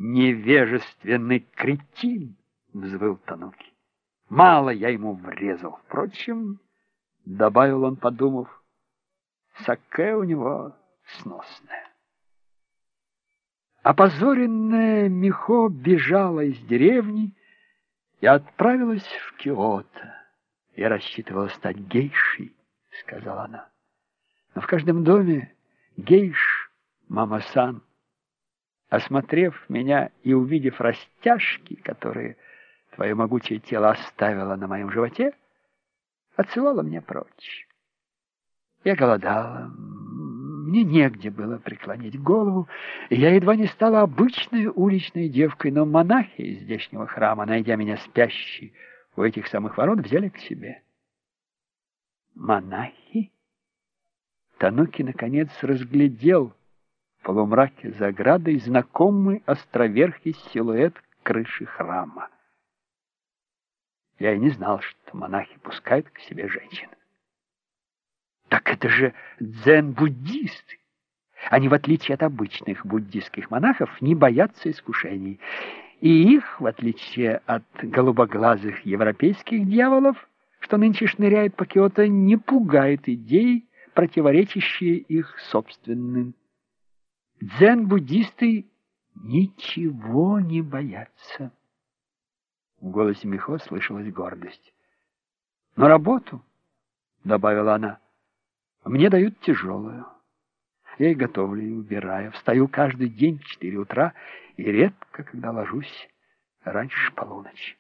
«Невежественный кретин!» — взвыл Тануки. «Мало я ему врезал. Впрочем, — добавил он, подумав, — саке у него сносное». Опозоренная Михо бежала из деревни и отправилась в Киото. «Я рассчитывала стать гейшей», — сказала она. «Но в каждом доме гейш, мама-сан». Осмотрев меня и увидев растяжки, которые твое могучее тело оставило на моем животе, отсылала меня прочь. Я голодала, мне негде было преклонить голову, и я едва не стала обычной уличной девкой, но монахи из здешнего храма, найдя меня спящей у этих самых ворот, взяли к себе. Монахи? Тануки наконец разглядел в полумраке за оградой знакомый островерхий силуэт крыши храма. Я и не знал, что монахи пускают к себе женщин. Так это же дзен-буддисты. Они, в отличие от обычных буддистских монахов, не боятся искушений. И их, в отличие от голубоглазых европейских дьяволов, что нынче шныряют по Киото, не пугает идеи, противоречащие их собственным. Дзен-буддисты ничего не боятся. В голосе Михо слышалась гордость. «Но работу, — добавила она, — мне дают тяжелую. Я и готовлю, и убираю. Встаю каждый день в 4 утра и редко, когда ложусь раньше полуночи».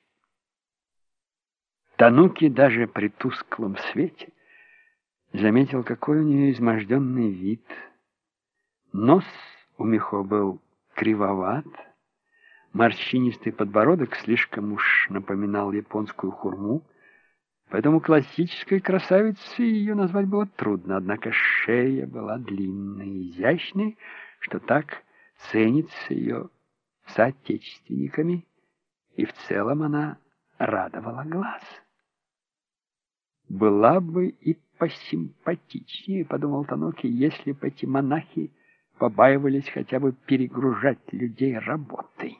Тануки даже при тусклом свете заметил, какой у нее изможденный вид. Нос у Михо был кривоват, морщинистый подбородок слишком уж напоминал японскую хурму, поэтому классической красавицей ее назвать было трудно, однако шея была длинной и изящной, что так ценится ее соотечественниками, и в целом она радовала глаз. «Была бы и посимпатичнее, — подумал Тануки, — если бы эти монахи побаивались хотя бы перегружать людей работой».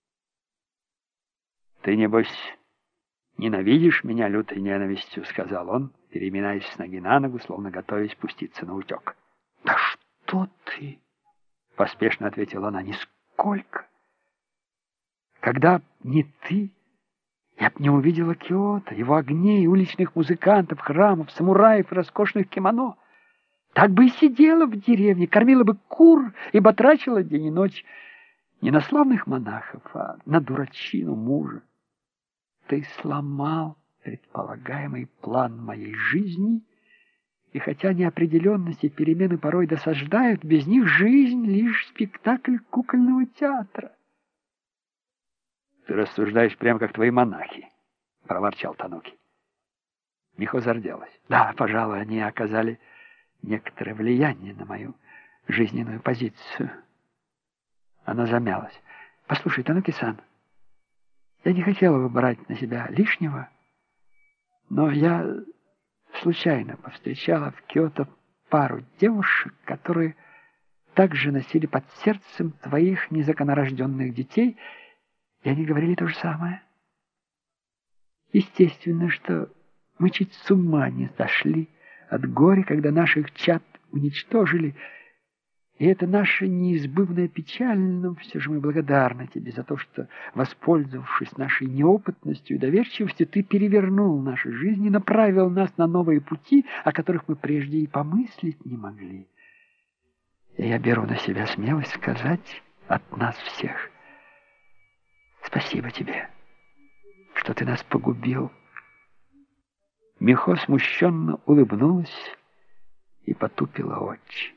«Ты, небось, ненавидишь меня лютой ненавистью, — сказал он, переминаясь с ноги на ногу, словно готовясь пуститься на утек. — Да что ты! — поспешно ответила она. — Нисколько. Когда б не ты, я б не увидела Киото, его огней, уличных музыкантов, храмов, самураев и роскошных кимоно. Так бы и сидела в деревне, кормила бы кур и батрачила день и ночь не на славных монахов, а на дурачину мужа. Ты сломал предполагаемый план моей жизни, и хотя неопределенность и перемены порой досаждают, без них жизнь — лишь спектакль кукольного театра. «Ты рассуждаешь прямо как твои монахи», — проворчал Тануки. Михо зарделась. «Да, пожалуй, они оказали некоторое влияние на мою жизненную позицию». Она замялась. «Послушай, Тануки-сан, я не хотела бы брать на себя лишнего, но я случайно повстречала в Киото пару девушек, которые также носили под сердцем твоих незаконнорожденных детей, и они говорили то же самое. Естественно, что мы чуть с ума не сошли от горя, когда наших чад уничтожили, и это наша неизбывная печаль, но все же мы благодарны тебе за то, что, воспользовавшись нашей неопытностью и доверчивостью, ты перевернул наши жизни и направил нас на новые пути, о которых мы прежде и помыслить не могли. И я беру на себя смелость сказать от нас всех: спасибо тебе, что ты нас погубил. Михо смущенно улыбнулась и потупила очи.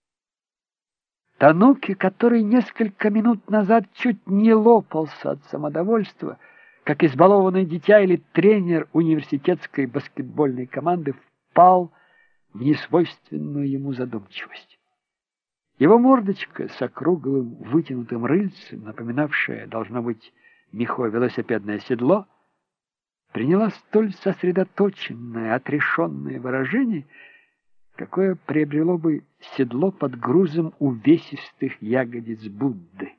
Тануки, который несколько минут назад чуть не лопался от самодовольства, как избалованное дитя или тренер университетской баскетбольной команды, впал в несвойственную ему задумчивость. Его мордочка с округлым вытянутым рыльцем, напоминавшая, должно быть, Михо велосипедное седло, приняла столь сосредоточенное, отрешенное выражение, какое приобрело бы седло под грузом увесистых ягодиц Будды.